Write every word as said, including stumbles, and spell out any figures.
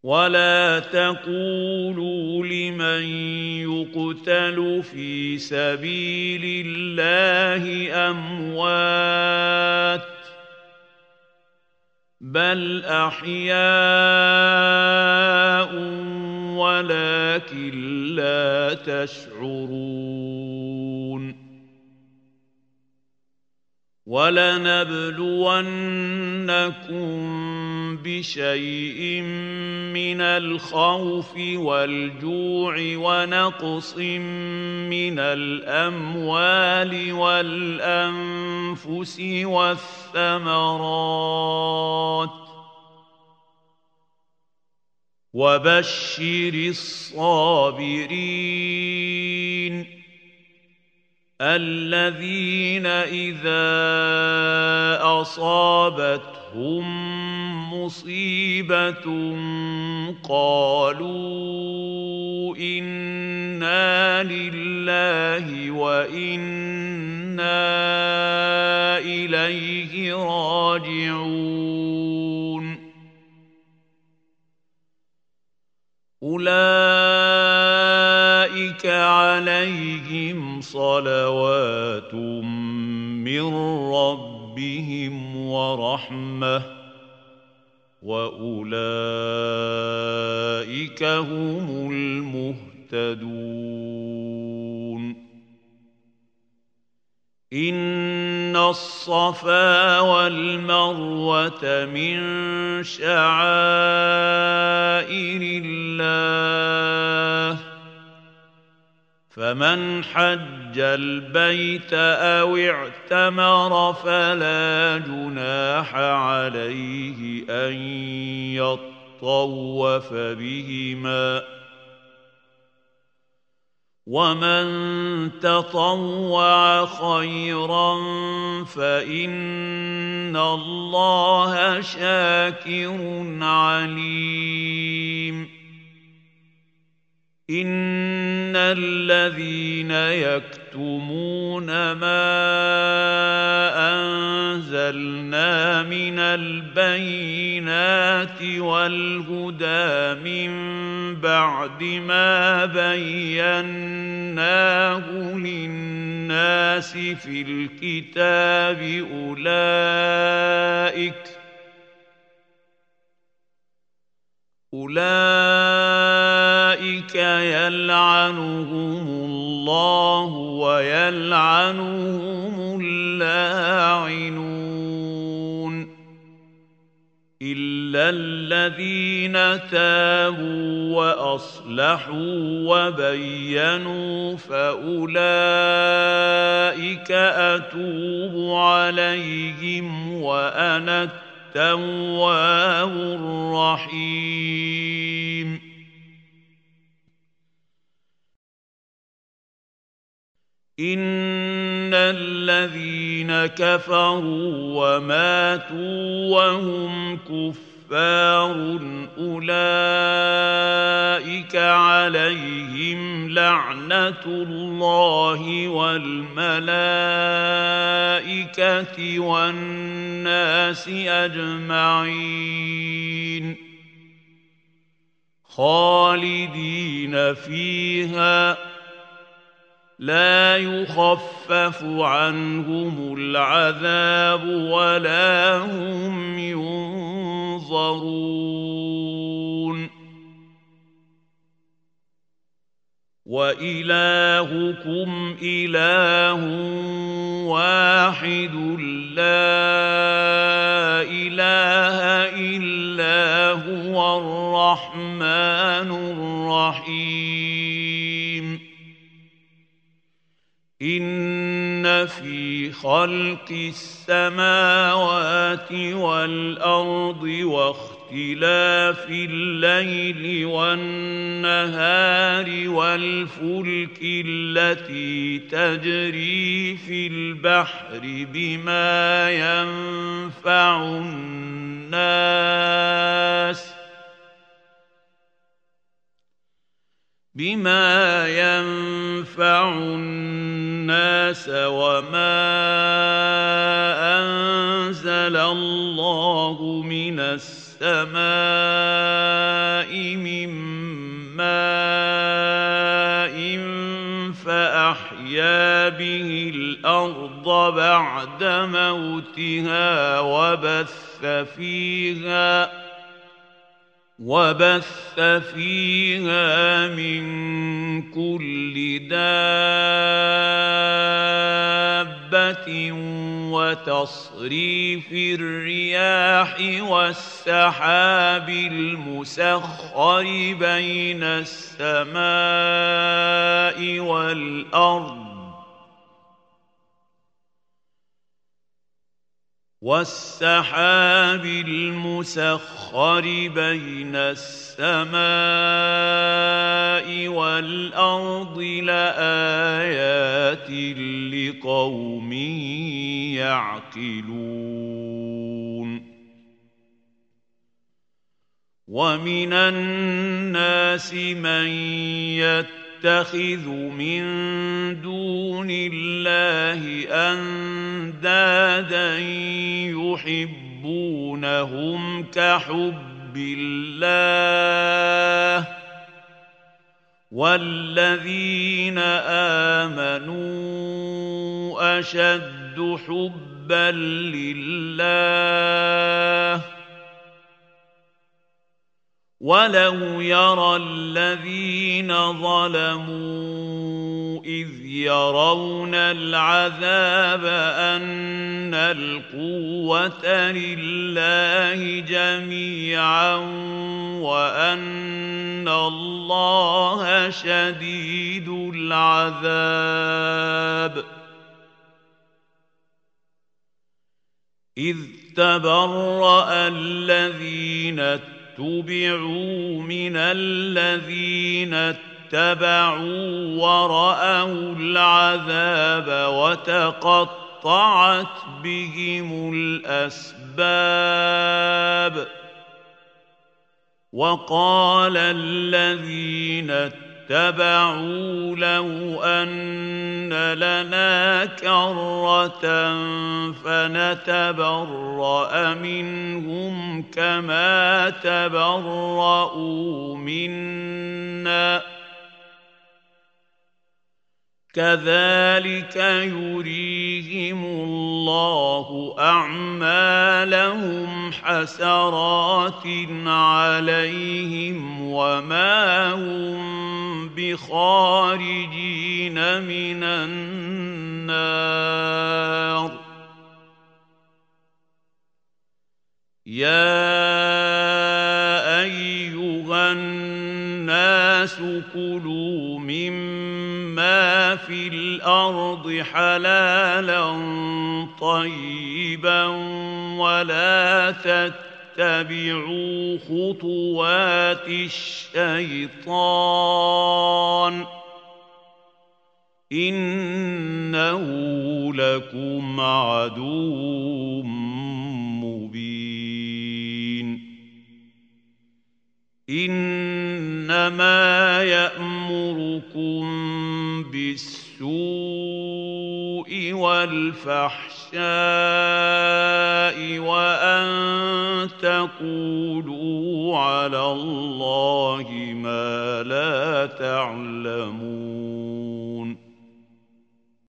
ولا تقولوا لمن يقتل في سبيل الله أموات بل أحياء ولكن لا تشعرون ولنبلونكم بشيء من الخوف والجوع ونقص من الأموال والأنفس والثمرات وبشر الصابرين الذين إذا أصابتهم مصيبة قالوا إنا لله وإنا إليه راجعون أولئك عليهم صلوات من ربهم ورحمة وأولئك هم المهتدون إن الصفا والمروة من شعائر الله فمن حج البيت أو اعتمر فلا جناح عليه أن يطوف بهما ومن تطوع خيرا فإن الله شاكر عليم إن الذين يكتمون ما أنزلنا من البينات والهدى من بعد ما بيناه للناس في الكتاب أولئك أولئك يلعنهم الله ويلعنهم اللاعنون إلا الذين تابوا وأصلحوا وبينوا فأولئك أتوب عليهم وأنا التواب الرحيم إن الذين كفروا وماتوا وهم كفار أولئك عليهم لعنة الله والملائكة والناس أجمعين خالدين فيها لا يخفف عنهم العذاب ولا هم ينظرون وإلهكم إله واحد لا إله إلا هو الرحمن الرحيم إن في خلق السماوات والأرض واختلاف الليل والنهار والفلك التي تجري في البحر بما ينفع الناس بما ينفع الناس وما أنزل الله من السماء أحيا به الأرض بعد موتها وبث فيها وبث فيها من كل دابة وتصريف الرياح والسحاب المسخر بين السماء والأرض والسحاب المسخر بين السماء والأرض لآيات لقوم يعقلون ومن الناس من يتخذ من دون الله أندادا يحبونهم كحب الله والذين آمنوا أشد حبا لله ولو يرى الذين ظلموا إذ يرون العذاب أن القوة لله جميعا وأن الله شديد العذاب إذ تبرأ الذين اتبعوا من الذين اتبعوا ورأوا العذاب وتقطعت بهم الأسباب وقال الذين اتبعوا لو أن لنا كرة فنتبرأ منهم كما تبرؤوا منا كذلك يريهم الله أعمالهم حسرات عليهم وما هم بخارجين من النار يا أيها الناس كلوا مما في الأرض حلالا طيبا ولا تتبعوا خطوات الشيطان إنه لكم عدو مبين إنما يأمركم بالسوء والفحشاء وأن تقولوا على الله ما لا تعلمون